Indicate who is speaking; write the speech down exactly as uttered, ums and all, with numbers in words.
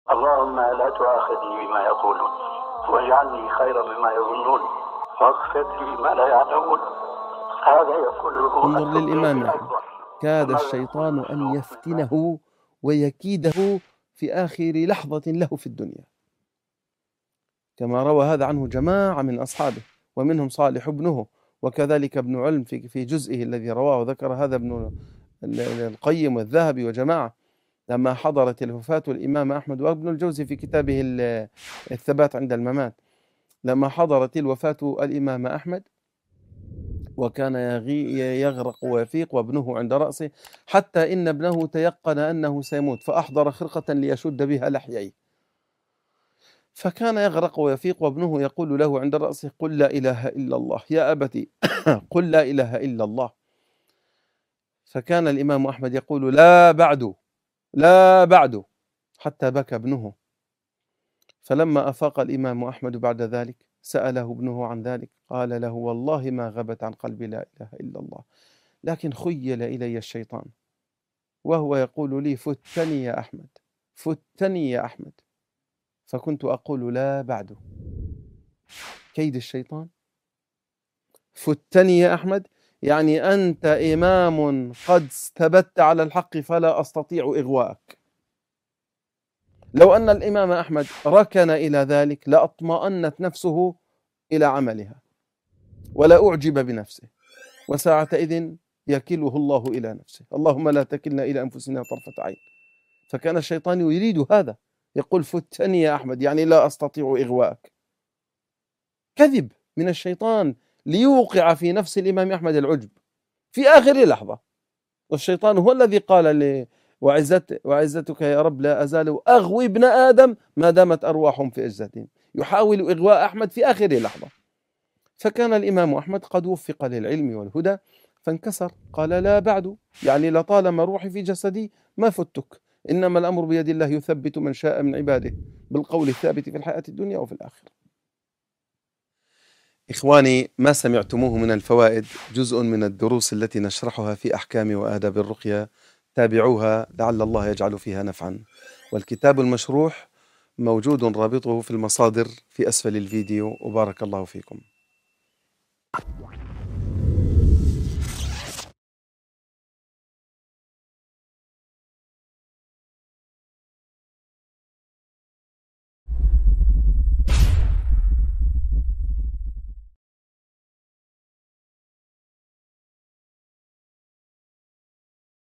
Speaker 1: اللهم لا تؤاخذني بما يقولون واجعلني خيرا مما يظنون واغفر لي ما لا يعلمون. هذا يقوله
Speaker 2: انظر للإمام
Speaker 1: الصديق
Speaker 2: أحمد،
Speaker 1: الأكبر.
Speaker 2: كاد الشيطان أن يفتنه ويكيده في آخر لحظة له في الدنيا، كما روى هذا عنه جماعة من أصحابه ومنهم صالح ابنه، وكذلك ابن علم في في جزئه الذي رواه، وذكر هذا ابن القيم والذهبي وجماعة لما حضرت الوفاة الإمام أحمد، وابن الجوزي في كتابه الثبات عند الممات، لما حضرت الوفاة الإمام أحمد وكان يغرق ويفيق وابنه عند رأسه، حتى إن ابنه تيقن أنه سيموت فأحضر خرقة ليشد بها لحييه، فكان يغرق ويفيق وابنه يقول له عند رأسه: قل لا إله إلا الله يا أبتي، قل لا إله إلا الله. فكان الإمام أحمد يقول: لا بعد، لا بعد، حتى بكى ابنه. فلما أفاق الإمام أحمد بعد ذلك سأله ابنه عن ذلك، قال له: والله ما غبت عن قلبي لا إله إلا الله، لكن خيل إلي الشيطان وهو يقول لي: فتني يا أحمد، فتني يا أحمد، فكنت أقول لا بعد. كيد الشيطان. فتني يا أحمد يعني أنت إمام قد ثبت على الحق فلا أستطيع إغواءك. لو أن الإمام أحمد ركن إلى ذلك لأطمأنت نفسه إلى عملها ولا أعجب بنفسه، وساعتئذ يكله الله إلى نفسه. اللهم لا تكلنا إلى أنفسنا طرفة عين. فكان الشيطان يريد هذا، يقول: فتني يا أحمد يعني لا أستطيع إغواءك. كذب من الشيطان ليوقع في نفس الإمام أحمد العجب في آخر لحظة. والشيطان هو الذي قال ل وعزت وعزتك يا رب لا أزال أغوي ابن آدم ما دامت أرواحهم في أجسادهم، يحاول إغواء أحمد في آخر لحظة. فكان الإمام أحمد قد وفق للعلم والهدى فانكسر، قال: لا بعد، يعني لطالما روحي في جسدي ما فتك، إنما الأمر بيد الله يثبت من شاء من عباده بالقول الثابت في الحياة الدنيا وفي الآخرة. إخواني، ما سمعتموه من الفوائد جزء من الدروس التي نشرحها في أحكام وآداب الرقية، تابعوها لعل الله يجعل فيها نفعا. والكتاب المشروح موجود رابطه في المصادر في أسفل الفيديو، وبارك الله فيكم.